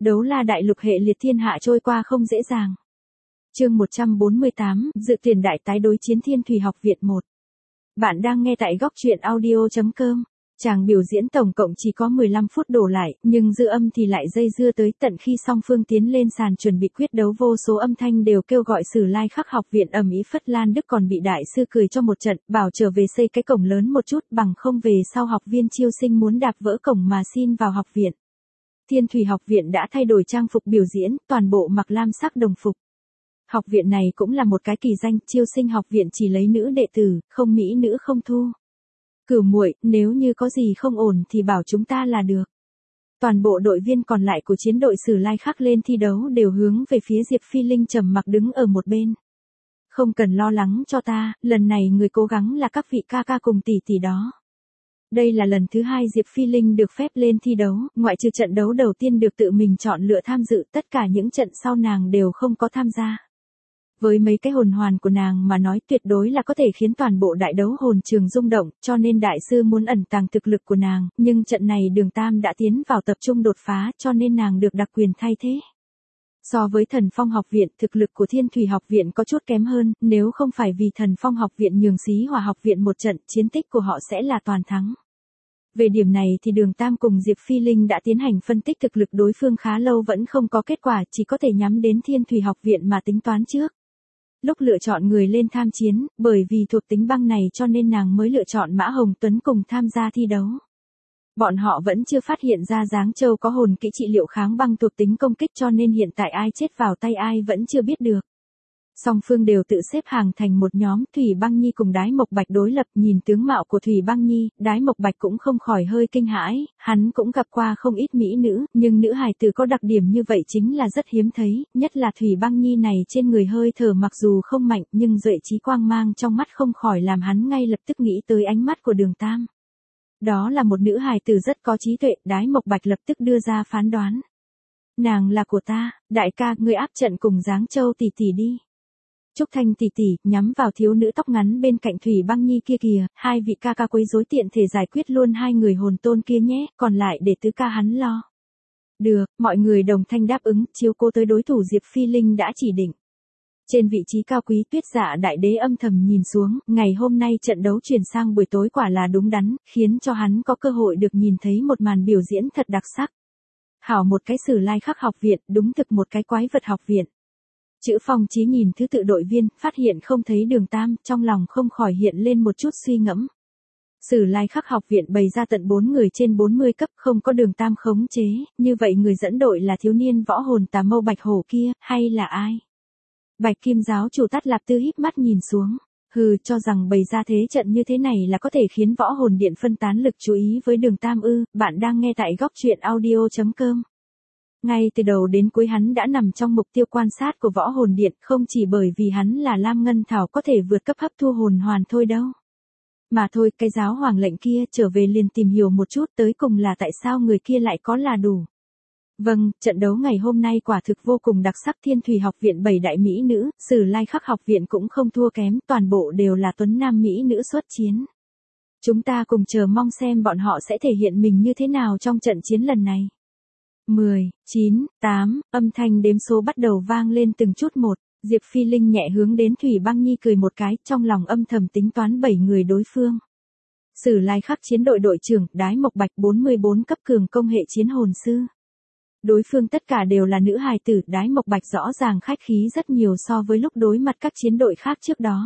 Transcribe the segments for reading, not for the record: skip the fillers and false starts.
Đấu la đại lục hệ liệt thiên hạ trôi qua không dễ dàng. Chương 148, dự tiền đại tái đối chiến Thiên Thủy Học viện 1. Bạn đang nghe tại góc truyện audio.com. Chàng biểu diễn tổng cộng chỉ có 15 phút đổ lại, nhưng dư âm thì lại dây dưa tới tận khi song phương tiến lên sàn chuẩn bị quyết đấu, vô số âm thanh đều kêu gọi Sử Lai Khắc học viện ầm ĩ. Phất Lan Đức còn bị đại sư cười cho một trận, bảo trở về xây cái cổng lớn một chút, bằng không về sau học viên chiêu sinh muốn đạp vỡ cổng mà xin vào học viện. Thiên Thủy Học viện đã thay đổi trang phục biểu diễn, toàn bộ mặc lam sắc đồng phục. Học viện này cũng là một cái kỳ danh, chiêu sinh học viện chỉ lấy nữ đệ tử, không mỹ nữ không thu. Cửu muội, nếu như có gì không ổn thì bảo chúng ta là được. Toàn bộ đội viên còn lại của chiến đội Sử Lai Khắc lên thi đấu đều hướng về phía Diệp Phi Linh trầm mặc đứng ở một bên. Không cần lo lắng cho ta, lần này người cố gắng là các vị ca ca cùng tỷ tỷ đó. Đây là lần thứ 2 Diệp Phi Linh được phép lên thi đấu, ngoại trừ trận đấu đầu tiên được tự mình chọn lựa tham dự, tất cả những trận sau nàng đều không có tham gia. Với mấy cái hồn hoàn của nàng mà nói, tuyệt đối là có thể khiến toàn bộ đại đấu hồn trường rung động, cho nên đại sư muốn ẩn tàng thực lực của nàng, nhưng trận này Đường Tam đã tiến vào tập trung đột phá, cho nên nàng được đặc quyền thay thế. So với Thần Phong học viện, thực lực của Thiên Thủy học viện có chút kém hơn, nếu không phải vì Thần Phong học viện nhường Xí Hỏa học viện một trận, chiến tích của họ sẽ là toàn thắng. Về điểm này thì Đường Tam cùng Diệp Phi Linh đã tiến hành phân tích thực lực đối phương khá lâu vẫn không có kết quả, chỉ có thể nhắm đến Thiên Thủy học viện mà tính toán trước. Lúc lựa chọn người lên tham chiến, bởi vì thuộc tính băng này cho nên nàng mới lựa chọn Mã Hồng Tuấn cùng tham gia thi đấu. Bọn họ vẫn chưa phát hiện ra Giáng Châu có hồn kỹ trị liệu kháng băng thuộc tính công kích, cho nên hiện tại ai chết vào tay ai vẫn chưa biết được. Song phương đều tự xếp hàng thành một nhóm, Thủy Băng Nhi cùng Đái Mộc Bạch đối lập, nhìn tướng mạo của Thủy Băng Nhi, Đái Mộc Bạch cũng không khỏi hơi kinh hãi, hắn cũng gặp qua không ít mỹ nữ, nhưng nữ hài tử có đặc điểm như vậy chính là rất hiếm thấy, nhất là Thủy Băng Nhi này trên người hơi thở mặc dù không mạnh nhưng duệ trí quang mang trong mắt không khỏi làm hắn ngay lập tức nghĩ tới ánh mắt của Đường Tam. Đó là một nữ hài tử rất có trí tuệ, Đái Mộc Bạch lập tức đưa ra phán đoán. Nàng là của ta, đại ca, ngươi áp trận cùng Giáng Châu tỷ tỷ đi. Trúc Thanh tỷ tỷ, nhắm vào thiếu nữ tóc ngắn bên cạnh Thủy Băng Nhi kia kìa, hai vị ca ca quấy rối tiện thể giải quyết luôn hai người hồn tôn kia nhé, còn lại để tứ ca hắn lo. Được, mọi người đồng thanh đáp ứng, chiếu cố tới đối thủ Diệp Phi Linh đã chỉ định. Trên vị trí cao quý, Tuyết Dạ đại đế âm thầm nhìn xuống, ngày hôm nay trận đấu chuyển sang buổi tối quả là đúng đắn, khiến cho hắn có cơ hội được nhìn thấy một màn biểu diễn thật đặc sắc. Hảo một cái Sử Lai Khắc học viện, đúng thực một cái quái vật học viện. Chữ Phong Chí nhìn thứ tự đội viên, phát hiện không thấy Đường Tam, trong lòng không khỏi hiện lên một chút suy ngẫm. Sử Lai Khắc học viện bày ra tận 4 người trên 40 cấp, không có Đường Tam khống chế, như vậy người dẫn đội là thiếu niên võ hồn Tà Mâu Bạch Hổ kia, hay là ai? Bạch Kim giáo chủ Tát Lạp Tư híp mắt nhìn xuống, hừ, cho rằng bày ra thế trận như thế này là có thể khiến võ hồn điện phân tán lực chú ý với Đường Tam ư? Bạn đang nghe tại góc truyện audio.com. Ngay từ đầu đến cuối hắn đã nằm trong mục tiêu quan sát của võ hồn điện, không chỉ bởi vì hắn là Lam Ngân Thảo có thể vượt cấp hấp thu hồn hoàn thôi đâu. Mà thôi, cái giáo hoàng lệnh kia trở về liền tìm hiểu một chút tới cùng là tại sao người kia lại có là đủ. Vâng, trận đấu ngày hôm nay quả thực vô cùng đặc sắc. Thiên Thủy học viện 7 đại mỹ nữ, Sử Lai Khắc học viện cũng không thua kém, toàn bộ đều là tuấn nam mỹ nữ xuất chiến. Chúng ta cùng chờ mong xem bọn họ sẽ thể hiện mình như thế nào trong trận chiến lần này. 10, 9, 8, âm thanh đếm số bắt đầu vang lên từng chút một, Diệp Phi Linh nhẹ hướng đến Thủy Băng Nhi cười một cái, trong lòng âm thầm tính toán 7 người đối phương. Sử Lai Khắc chiến đội đội trưởng, Đái Mộc Bạch 44 cấp cường công hệ chiến hồn sư. Đối phương tất cả đều là nữ hài tử, Đái Mộc Bạch rõ ràng khách khí rất nhiều so với lúc đối mặt các chiến đội khác trước đó.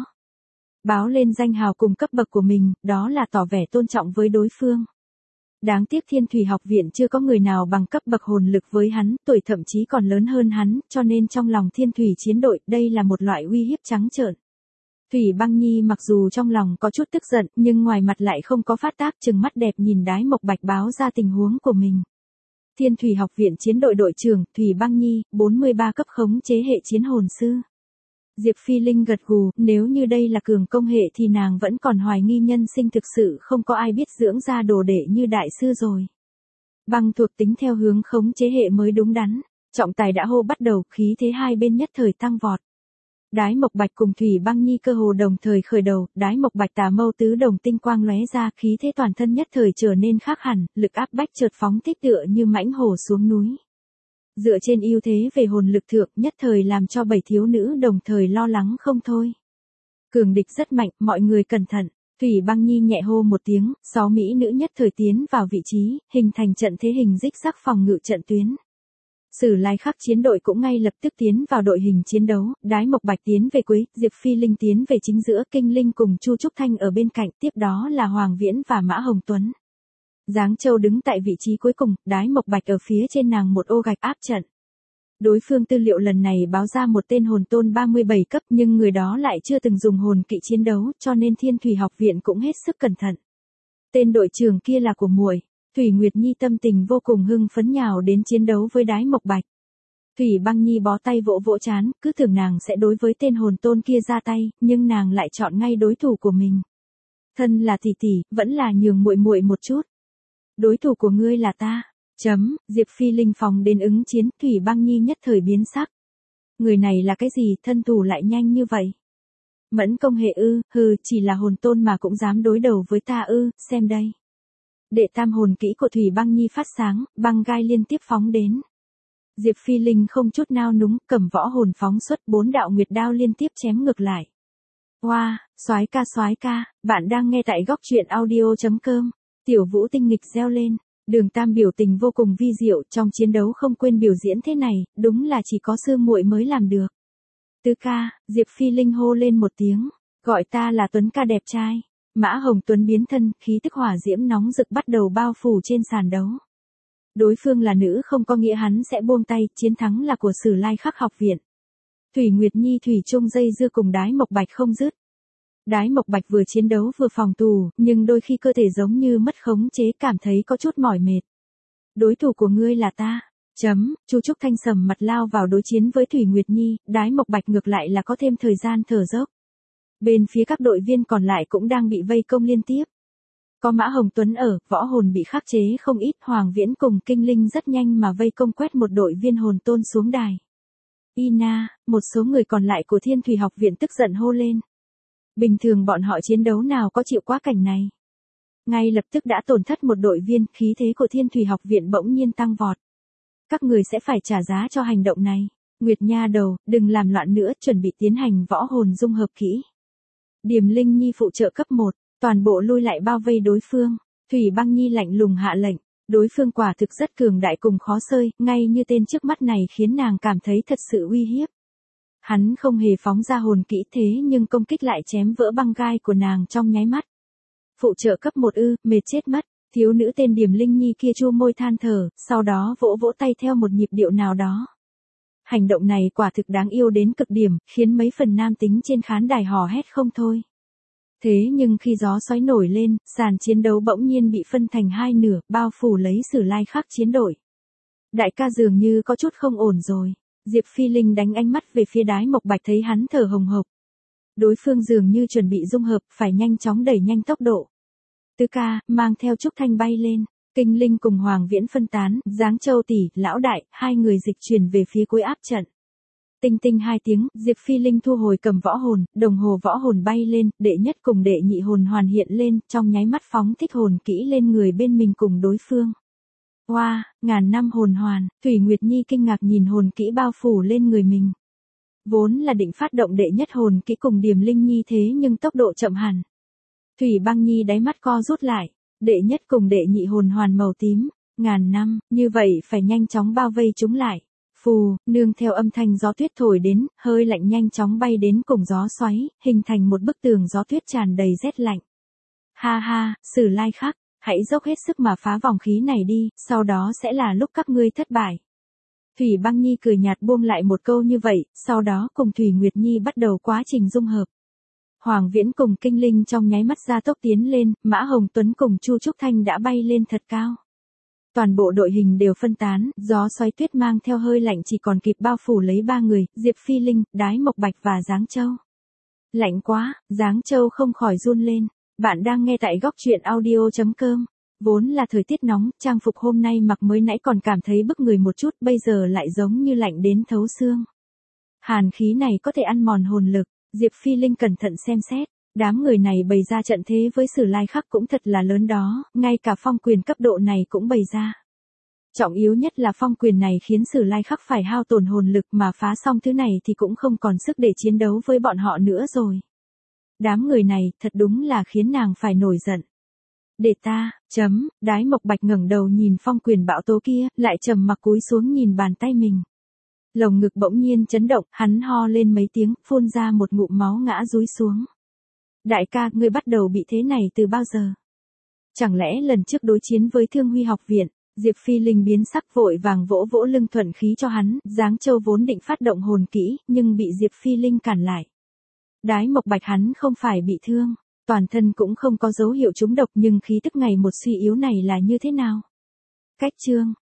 Báo lên danh hào cùng cấp bậc của mình, đó là tỏ vẻ tôn trọng với đối phương. Đáng tiếc Thiên Thủy học viện chưa có người nào bằng cấp bậc hồn lực với hắn, tuổi thậm chí còn lớn hơn hắn, cho nên trong lòng Thiên Thủy chiến đội, đây là một loại uy hiếp trắng trợn. Thủy Băng Nhi mặc dù trong lòng có chút tức giận, nhưng ngoài mặt lại không có phát tác, trừng mắt đẹp nhìn Đái Mộc Bạch báo ra tình huống của mình. Thiên Thủy học viện chiến đội đội trưởng, Thủy Băng Nhi, 43 cấp khống chế hệ chiến hồn sư. Diệp Phi Linh gật gù, nếu như đây là cường công hệ thì nàng vẫn còn hoài nghi nhân sinh thực sự không có ai biết dưỡng ra đồ đệ như đại sư rồi. Băng thuộc tính theo hướng khống chế hệ mới đúng đắn, trọng tài đã hô bắt đầu, khí thế hai bên nhất thời tăng vọt. Đái Mộc Bạch cùng Thủy Băng Nhi cơ hồ đồng thời khởi đầu, Đái Mộc Bạch tà mâu tứ đồng tinh quang lóe ra, khí thế toàn thân nhất thời trở nên khác hẳn, lực áp bách chợt phóng thích tựa như mãnh hổ xuống núi. Dựa trên ưu thế về hồn lực thượng nhất thời làm cho 7 thiếu nữ đồng thời lo lắng không thôi. Cường địch rất mạnh, mọi người cẩn thận. Thủy Băng Nhi nhẹ hô một tiếng, 6 mỹ nữ nhất thời tiến vào vị trí, hình thành trận thế hình rích rắc phòng ngự trận tuyến. Sử Lai Khắc chiến đội cũng ngay lập tức tiến vào đội hình chiến đấu, Đái Mộc Bạch tiến về cuối, Diệp Phi Linh tiến về chính giữa, Kinh Linh cùng Chu Trúc Thanh ở bên cạnh, tiếp đó là Hoàng Viễn và Mã Hồng Tuấn. Giáng Châu đứng tại vị trí cuối cùng, Đái Mộc Bạch ở phía trên nàng một ô gạch áp trận. Đối phương tư liệu lần này báo ra một tên hồn tôn 37 cấp nhưng người đó lại chưa từng dùng hồn kỵ chiến đấu cho nên Thiên Thủy học viện cũng hết sức cẩn thận. Tên đội trưởng kia là của muội. Thủy Nguyệt Nhi tâm tình vô cùng hưng phấn nhào đến chiến đấu với Đái Mộc Bạch. Thủy Băng Nhi bó tay vỗ vỗ trán, cứ tưởng nàng sẽ đối với tên hồn tôn kia ra tay, nhưng nàng lại chọn ngay đối thủ của mình. Thân là tỷ tỷ, vẫn là nhường muội muội một chút. Đối thủ của ngươi là ta. Diệp Phi Linh phóng đến ứng chiến, Thủy Băng Nhi nhất thời biến sắc. Người này là cái gì, thân thủ lại nhanh như vậy? Mẫn công hệ ư, chỉ là hồn tôn mà cũng dám đối đầu với ta ư, xem đây. Đệ tam hồn kỹ của Thủy Băng Nhi phát sáng, băng gai liên tiếp phóng đến. Diệp Phi Linh không chút nao núng, cầm võ hồn phóng xuất 4 đạo nguyệt đao liên tiếp chém ngược lại. Wow, soái ca, bạn đang nghe tại góc truyện audio.com. Tiểu Vũ tinh nghịch reo lên. Đường Tam biểu tình vô cùng vi diệu, trong chiến đấu không quên biểu diễn thế này, đúng là chỉ có sư muội mới làm được. Tứ ca, Diệp Phi Linh hô lên một tiếng, gọi ta là Tuấn ca đẹp trai. Mã Hồng Tuấn biến thân, khí tức hỏa diễm nóng rực bắt đầu bao phủ trên sàn đấu. Đối phương là nữ không có nghĩa hắn sẽ buông tay, chiến thắng là của Sử Lai Khắc học viện. Thủy Nguyệt Nhi thủy chung dây dưa cùng Đái Mộc Bạch không dứt. Đái Mộc Bạch vừa chiến đấu vừa phòng thủ, nhưng đôi khi cơ thể giống như mất khống chế, cảm thấy có chút mỏi mệt. Đối thủ của ngươi là ta. Chu Trúc Thanh sầm mặt lao vào đối chiến với Thủy Nguyệt Nhi, Đái Mộc Bạch ngược lại là có thêm thời gian thở dốc. Bên phía các đội viên còn lại cũng đang bị vây công liên tiếp. Có Mã Hồng Tuấn ở, võ hồn bị khắc chế không ít, Hoàng Viễn cùng Kinh Linh rất nhanh mà vây công quét một đội viên hồn tôn xuống đài. Ina, một số người còn lại của Thiên Thủy học viện tức giận hô lên. Bình thường bọn họ chiến đấu nào có chịu quá cảnh này. Ngay lập tức đã tổn thất một đội viên, khí thế của Thiên Thủy học viện bỗng nhiên tăng vọt. Các người sẽ phải trả giá cho hành động này. Nguyệt Nha đầu, đừng làm loạn nữa, chuẩn bị tiến hành võ hồn dung hợp kỹ. Điềm Linh Nhi phụ trợ cấp 1, toàn bộ lui lại bao vây đối phương. Thủy Băng Nhi lạnh lùng hạ lệnh, đối phương quả thực rất cường đại cùng khó xơi, ngay như tên trước mắt này khiến nàng cảm thấy thật sự uy hiếp. Hắn không hề phóng ra hồn kỹ thế nhưng công kích lại chém vỡ băng gai của nàng trong nháy mắt. Phụ trợ cấp 1 mệt chết mất, thiếu nữ tên Điềm Linh Nhi kia chu môi than thở, sau đó vỗ vỗ tay theo một nhịp điệu nào đó. Hành động này quả thực đáng yêu đến cực điểm, khiến mấy phần nam tính trên khán đài hò hét không thôi. Thế nhưng khi gió xoáy nổi lên, sàn chiến đấu bỗng nhiên bị phân thành hai nửa, bao phủ lấy Sử Lai Khắc chiến đội. Đại ca dường như có chút không ổn rồi. Diệp Phi Linh đánh ánh mắt về phía Đái Mộc Bạch thấy hắn thở hồng hộc. Đối phương dường như chuẩn bị dung hợp, phải nhanh chóng đẩy nhanh tốc độ. Tứ ca, mang theo Trúc Thanh bay lên. Kinh Linh cùng Hoàng Viễn phân tán, Giáng Châu tỷ, lão đại, hai người dịch chuyển về phía cuối áp trận. Tinh tinh 2 tiếng, Diệp Phi Linh thu hồi cầm võ hồn, đồng hồ võ hồn bay lên, đệ nhất cùng đệ nhị hồn hoàn hiện lên, trong nháy mắt phóng thích hồn kỹ lên người bên mình cùng đối phương. Wow, ngàn năm hồn hoàn, Thủy Nguyệt Nhi kinh ngạc nhìn hồn kỹ bao phủ lên người mình. Vốn là định phát động đệ nhất hồn kỹ cùng Điềm Linh Nhi thế nhưng tốc độ chậm hẳn. Thủy Băng Nhi đáy mắt co rút lại, đệ nhất cùng đệ nhị hồn hoàn màu tím, ngàn năm, như vậy phải nhanh chóng bao vây chúng lại. Phù, nương theo âm thanh gió tuyết thổi đến, hơi lạnh nhanh chóng bay đến cùng gió xoáy, hình thành một bức tường gió tuyết tràn đầy rét lạnh. Ha ha, Sử Lai Khắc, hãy dốc hết sức mà phá vòng khí này đi, sau đó sẽ là lúc các ngươi thất bại. Thủy Băng Nhi cười nhạt buông lại một câu như vậy, sau đó cùng Thủy Nguyệt Nhi bắt đầu quá trình dung hợp. Hoàng Viễn cùng Kinh Linh trong nháy mắt ra tốc tiến lên, Mã Hồng Tuấn cùng Chu Trúc Thanh đã bay lên thật cao. Toàn bộ đội hình đều phân tán, gió xoáy tuyết mang theo hơi lạnh chỉ còn kịp bao phủ lấy 3 người, Diệp Phi Linh, Đái Mộc Bạch và Giáng Châu. Lạnh quá, Giáng Châu không khỏi run lên. Bạn đang nghe tại góc truyện audio.com. Vốn là thời tiết nóng, trang phục hôm nay mặc mới nãy còn cảm thấy bức người một chút, bây giờ lại giống như lạnh đến thấu xương. Hàn khí này có thể ăn mòn hồn lực, Diệp Phi Linh cẩn thận xem xét. Đám người này bày ra trận thế với Sử Lai Khắc cũng thật là lớn đó, ngay cả phong quyền cấp độ này cũng bày ra. Trọng yếu nhất là phong quyền này khiến Sử Lai Khắc phải hao tổn hồn lực mà phá xong thứ này thì cũng không còn sức để chiến đấu với bọn họ nữa rồi. Đám người này thật đúng là khiến nàng phải nổi giận. Để ta, Đái Mộc Bạch ngẩng đầu nhìn phong quyền bão tố kia, lại trầm mặc cúi xuống nhìn bàn tay mình. Lồng ngực bỗng nhiên chấn động, hắn ho lên mấy tiếng, phun ra một ngụm máu ngã dúi xuống. Đại ca, ngươi bắt đầu bị thế này từ bao giờ? Chẳng lẽ lần trước đối chiến với Thương Huy học viện, Diệp Phi Linh biến sắc vội vàng vỗ vỗ lưng thuận khí cho hắn, Giáng Châu vốn định phát động hồn kỹ, nhưng bị Diệp Phi Linh cản lại. Đái Mộc Bạch hắn không phải bị thương, toàn thân cũng không có dấu hiệu trúng độc nhưng khí tức ngày một suy yếu này là như thế nào? Cách chương